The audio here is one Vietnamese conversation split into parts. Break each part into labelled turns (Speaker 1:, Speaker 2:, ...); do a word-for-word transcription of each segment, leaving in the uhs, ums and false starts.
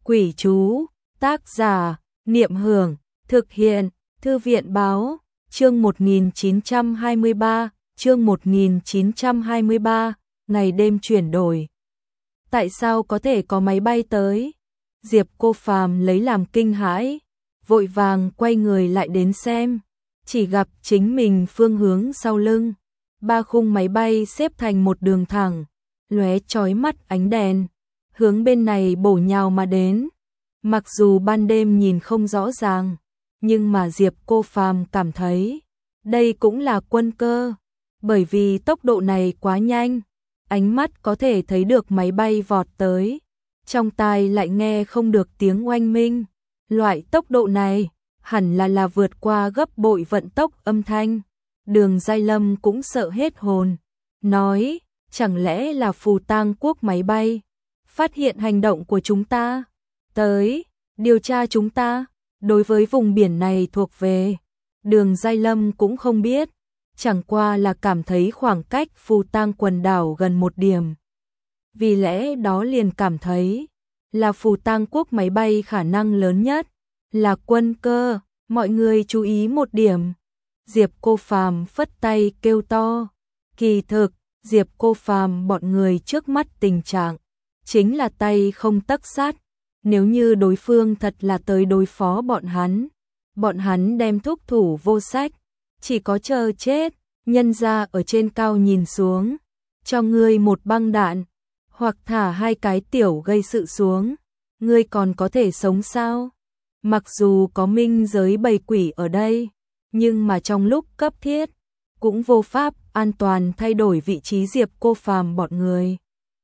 Speaker 1: Quỷ chú, tác giả, Niệm Hưởng, thực hiện, Thư viện báo, chương một nghìn chín trăm hai mươi ba, chương một nghìn chín trăm hai mươi ba, ngày đêm chuyển đổi. Tại sao có thể có máy bay tới? Diệp Cô Phàm lấy làm kinh hãi, vội vàng quay người lại đến xem, chỉ gặp chính mình phương hướng sau lưng, ba khung máy bay xếp thành một đường thẳng, lóe chói mắt ánh đèn, hướng bên này bổ nhào mà đến. Mặc dù ban đêm nhìn không rõ ràng, nhưng mà Diệp Cô Phàm cảm thấy đây cũng là quân cơ, bởi vì tốc độ này quá nhanh, ánh mắt có thể thấy được máy bay vọt tới, trong tai lại nghe không được tiếng oanh minh. Loại tốc độ này hẳn là là vượt qua gấp bội vận tốc âm thanh. Đường Giai Lâm cũng sợ hết hồn, nói, chẳng lẽ là Phù Tang Quốc máy bay phát hiện hành động của chúng ta, tới điều tra chúng ta. Đối với vùng biển này thuộc về, Đường Giai Lâm cũng không biết, chẳng qua là cảm thấy khoảng cách Phù Tang quần đảo gần một điểm. Vì lẽ đó liền cảm thấy là Phù Tang Quốc máy bay khả năng lớn nhất là quân cơ, mọi người chú ý một điểm. Diệp Cô Phàm phất tay kêu to, kỳ thực, Diệp Cô Phàm bọn người trước mắt tình trạng chính là tay không tấc sắt. Nếu như đối phương thật là tới đối phó bọn hắn, bọn hắn đem thúc thủ vô sách, chỉ có chờ chết. Nhân ra ở trên cao nhìn xuống, cho ngươi một băng đạn, hoặc thả hai cái tiểu gây sự xuống, ngươi còn có thể sống sao? Mặc dù có minh giới bầy quỷ ở đây, nhưng mà trong lúc cấp thiết, cũng vô pháp an toàn thay đổi vị trí Diệp Cô Phàm bọn người.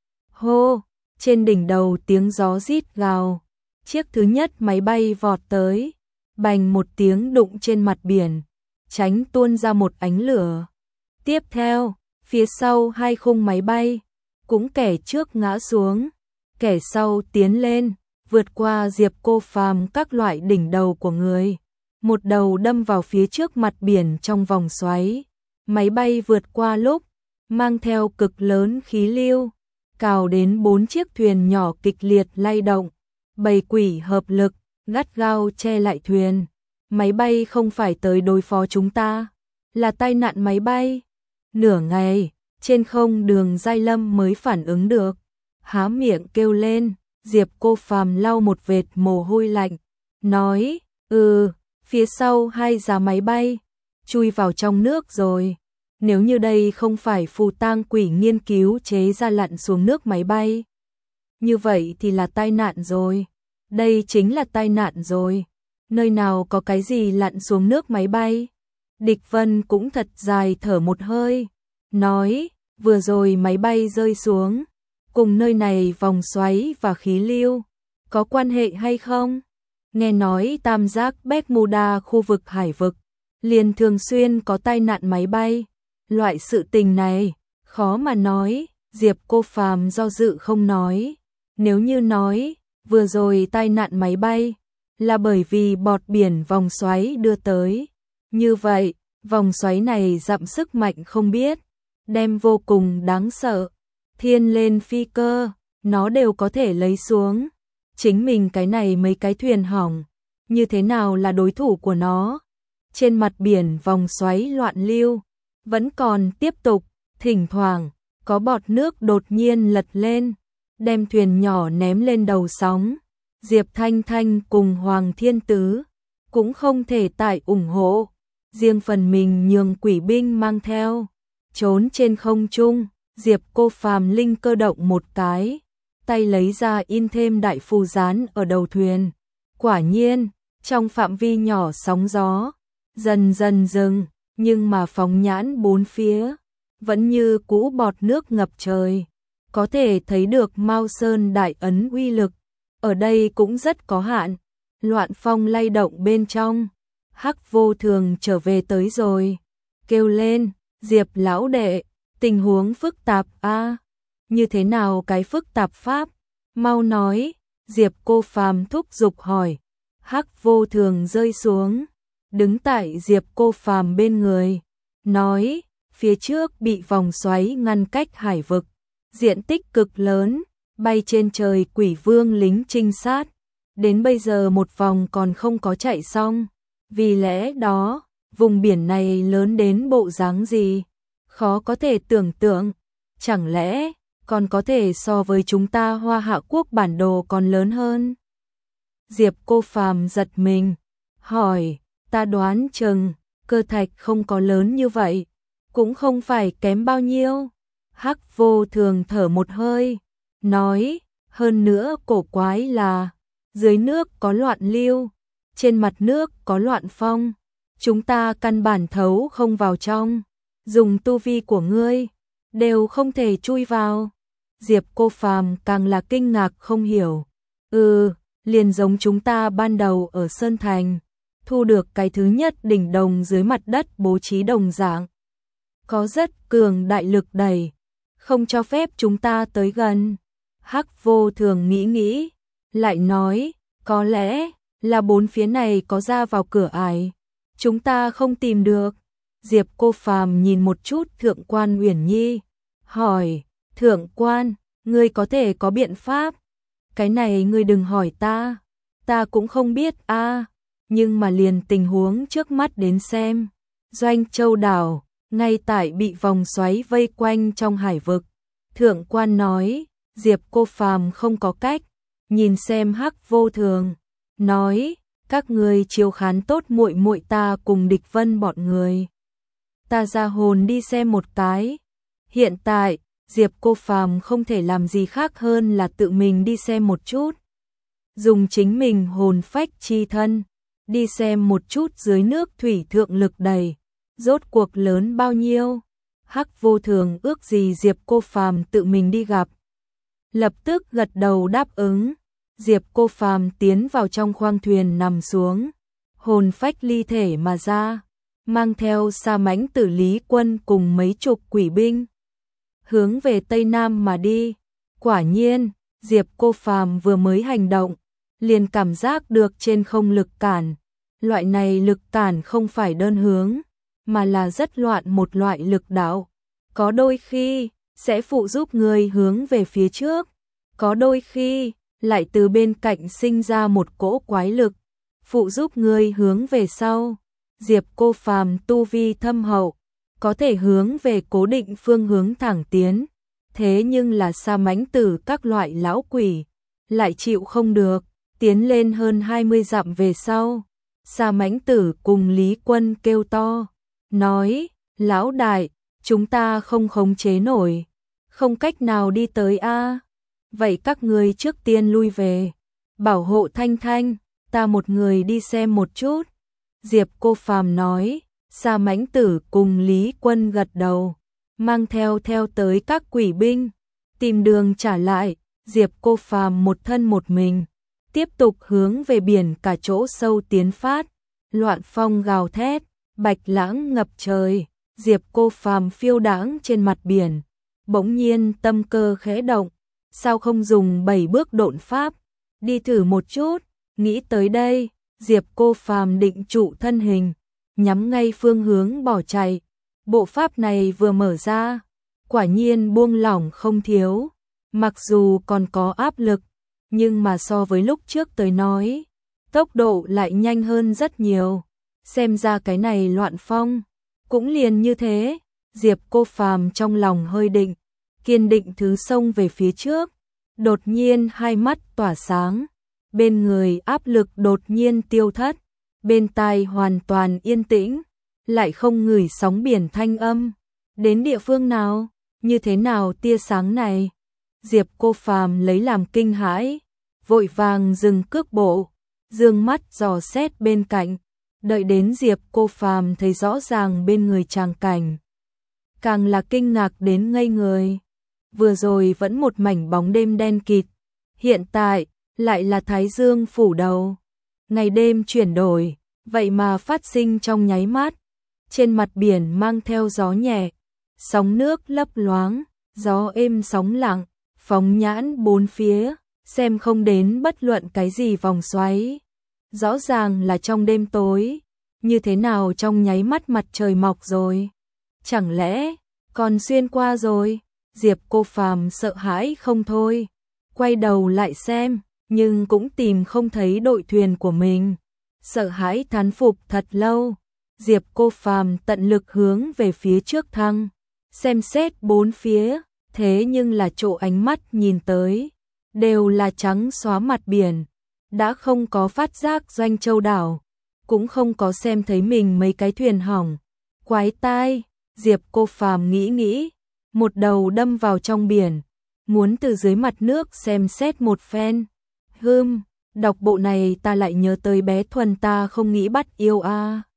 Speaker 1: Hô, trên đỉnh đầu tiếng gió rít gào, chiếc thứ nhất máy bay vọt tới, bành một tiếng đụng trên mặt biển, tránh tuôn ra một ánh lửa. Tiếp theo, phía sau hai khung máy bay, cũng kẻ trước ngã xuống, kẻ sau tiến lên, vượt qua Diệp Cô Phàm các loại đỉnh đầu của người. Một đầu đâm vào phía trước mặt biển trong vòng xoáy. Máy bay vượt qua lúc, mang theo cực lớn khí lưu, cào đến bốn chiếc thuyền nhỏ kịch liệt lay động. Bầy quỷ hợp lực, gắt gao che lại thuyền. Máy bay không phải tới đối phó chúng ta, là tai nạn máy bay. Nửa ngày, trên không Đường Giai Lâm mới phản ứng được, há miệng kêu lên. Diệp Cô Phàm lau một vệt mồ hôi lạnh, nói, ừ, phía sau hai giá máy bay, chui vào trong nước rồi. Nếu như đây không phải Phù Tang quỷ nghiên cứu chế ra lặn xuống nước máy bay, như vậy thì là tai nạn rồi. Đây chính là tai nạn rồi. Nơi nào có cái gì lặn xuống nước máy bay? Địch Vân cũng thật dài thở một hơi, nói, vừa rồi máy bay rơi xuống, cùng nơi này vòng xoáy và khí lưu, có quan hệ hay không? Nghe nói tam giác Bermuda khu vực hải vực, liền thường xuyên có tai nạn máy bay. Loại sự tình này, khó mà nói. Diệp Cô Phàm do dự không nói. Nếu như nói, vừa rồi tai nạn máy bay, là bởi vì bọt biển vòng xoáy đưa tới. Như vậy, vòng xoáy này dặm sức mạnh không biết, đem vô cùng đáng sợ. Thiên lên phi cơ, nó đều có thể lấy xuống. Chính mình cái này mấy cái thuyền hỏng, như thế nào là đối thủ của nó? Trên mặt biển vòng xoáy loạn lưu, vẫn còn tiếp tục, thỉnh thoảng, có bọt nước đột nhiên lật lên, đem thuyền nhỏ ném lên đầu sóng. Diệp Thanh Thanh cùng Hoàng Thiên Tứ, cũng không thể tại ủng hộ, riêng phần mình nhường quỷ binh mang theo, trốn trên không trung. Diệp Cô Phàm linh cơ động một cái, tay lấy ra in thêm đại phù dán ở đầu thuyền. Quả nhiên, trong phạm vi nhỏ sóng gió, dần dần dừng, nhưng mà phóng nhãn bốn phía, vẫn như cũ bọt nước ngập trời. Có thể thấy được Mao Sơn đại ấn uy lực, ở đây cũng rất có hạn. Loạn phong lay động bên trong, Hắc Vô Thường trở về tới rồi, kêu lên, Diệp lão đệ, tình huống phức tạp a, à? Như thế nào cái phức tạp pháp? Mau nói. Diệp Cô Phàm thúc giục hỏi. Hắc Vô Thường rơi xuống, đứng tại Diệp Cô Phàm bên người, nói, phía trước bị vòng xoáy ngăn cách hải vực, diện tích cực lớn, bay trên trời quỷ vương lính trinh sát, đến bây giờ một vòng còn không có chạy xong. Vì lẽ đó, vùng biển này lớn đến bộ dáng gì? Khó có thể tưởng tượng. Chẳng lẽ còn có thể so với chúng ta Hoa Hạ quốc bản đồ còn lớn hơn? Diệp Cô Phàm giật mình, hỏi, ta đoán chừng cơ thạch không có lớn như vậy, cũng không phải kém bao nhiêu. Hắc Vô Thường thở một hơi, nói, hơn nữa cổ quái là, dưới nước có loạn lưu, trên mặt nước có loạn phong, chúng ta căn bản thấu không vào trong, dùng tu vi của ngươi, đều không thể chui vào. Diệp Cô Phàm càng là kinh ngạc không hiểu. Ừ, liền giống chúng ta ban đầu ở Sơn Thành, thu được cái thứ nhất đỉnh đồng dưới mặt đất bố trí đồng dạng. Có rất cường đại lực đẩy, không cho phép chúng ta tới gần. Hắc Vô Thường nghĩ nghĩ, lại nói, có lẽ là bốn phía này có ra vào cửa ải, chúng ta không tìm được. Diệp Cô Phàm nhìn một chút Thượng quan Uyển Nhi, hỏi, Thượng quan, ngươi có thể có biện pháp? Cái này ngươi đừng hỏi ta, ta cũng không biết a, à, nhưng mà liền tình huống trước mắt đến xem. Doanh Châu đảo, ngay tại bị vòng xoáy vây quanh trong hải vực. Thượng quan nói, Diệp Cô Phàm không có cách, nhìn xem Hắc Vô Thường, nói, các ngươi chiếu khán tốt muội muội ta cùng Địch Vân bọn người. Ta ra hồn đi xem một cái. Hiện tại, Diệp Cô Phàm không thể làm gì khác hơn là tự mình đi xem một chút. Dùng chính mình hồn phách chi thân, đi xem một chút dưới nước thủy thượng lực đầy, rốt cuộc lớn bao nhiêu. Hắc Vô Thường ước gì Diệp Cô Phàm tự mình đi gặp. Lập tức gật đầu đáp ứng. Diệp Cô Phàm tiến vào trong khoang thuyền nằm xuống, hồn phách ly thể mà ra, mang theo Sa Mãnh Tử Lý Quân cùng mấy chục quỷ binh, hướng về Tây Nam mà đi. Quả nhiên, Diệp Cô Phàm vừa mới hành động, liền cảm giác được trên không lực cản. Loại này lực cản không phải đơn hướng, mà là rất loạn một loại lực đạo. Có đôi khi, sẽ phụ giúp người hướng về phía trước, có đôi khi, lại từ bên cạnh sinh ra một cỗ quái lực, phụ giúp người hướng về sau. Diệp Cô Phàm tu vi thâm hậu, có thể hướng về cố định phương hướng thẳng tiến, thế nhưng là Sa Mãnh Tử các loại lão quỷ, lại chịu không được, tiến lên hơn hai mươi dặm về sau. Sa Mãnh Tử cùng Lý Quân kêu to, nói, lão đại, chúng ta không khống chế nổi, không cách nào đi tới a. Vậy các ngươi trước tiên lui về, bảo hộ Thanh Thanh, ta một người đi xem một chút. Diệp Cô Phàm nói. Sa Mãnh Tử cùng Lý Quân gật đầu, mang theo theo tới các quỷ binh, tìm đường trả lại. Diệp Cô Phàm một thân một mình, tiếp tục hướng về biển cả chỗ sâu tiến phát. Loạn phong gào thét, bạch lãng ngập trời, Diệp Cô Phàm phiêu đãng trên mặt biển, bỗng nhiên tâm cơ khẽ động, sao không dùng bảy bước độn pháp, đi thử một chút. Nghĩ tới đây, Diệp Cô Phàm định trụ thân hình, nhắm ngay phương hướng bỏ chạy. Bộ pháp này vừa mở ra, quả nhiên buông lỏng không thiếu, mặc dù còn có áp lực, nhưng mà so với lúc trước tới nói, tốc độ lại nhanh hơn rất nhiều. Xem ra cái này loạn phong, cũng liền như thế. Diệp Cô Phàm trong lòng hơi định, kiên định thứ xông về phía trước, đột nhiên hai mắt tỏa sáng, bên người áp lực đột nhiên tiêu thất, bên tai hoàn toàn yên tĩnh, lại không ngửi sóng biển thanh âm. Đến địa phương nào? Như thế nào tia sáng này? Diệp Cô Phàm lấy làm kinh hãi, vội vàng dừng cước bộ, dương mắt dò xét bên cạnh, đợi đến Diệp Cô Phàm thấy rõ ràng bên người tràng cảnh, càng là kinh ngạc đến ngây người. Vừa rồi vẫn một mảnh bóng đêm đen kịt, hiện tại lại là thái dương phủ đầu. Ngày đêm chuyển đổi, vậy mà phát sinh trong nháy mắt. Trên mặt biển mang theo gió nhẹ, sóng nước lấp loáng, gió êm sóng lặng, phóng nhãn bốn phía, xem không đến bất luận cái gì vòng xoáy. Rõ ràng là trong đêm tối, như thế nào trong nháy mắt mặt trời mọc rồi? Chẳng lẽ còn xuyên qua rồi? Diệp Cô Phàm sợ hãi không thôi, quay đầu lại xem, nhưng cũng tìm không thấy đội thuyền của mình. Sợ hãi thán phục thật lâu, Diệp Cô Phàm tận lực hướng về phía trước thăng, xem xét bốn phía, thế nhưng là chỗ ánh mắt nhìn tới, đều là trắng xóa mặt biển, đã không có phát giác Doanh Châu đảo, cũng không có xem thấy mình mấy cái thuyền hỏng. Quái tai, Diệp Cô Phàm nghĩ nghĩ, một đầu đâm vào trong biển, muốn từ dưới mặt nước xem xét một phen. Hừm, đọc bộ này ta lại nhớ tới bé Thuần ta không nghĩ bắt yêu a.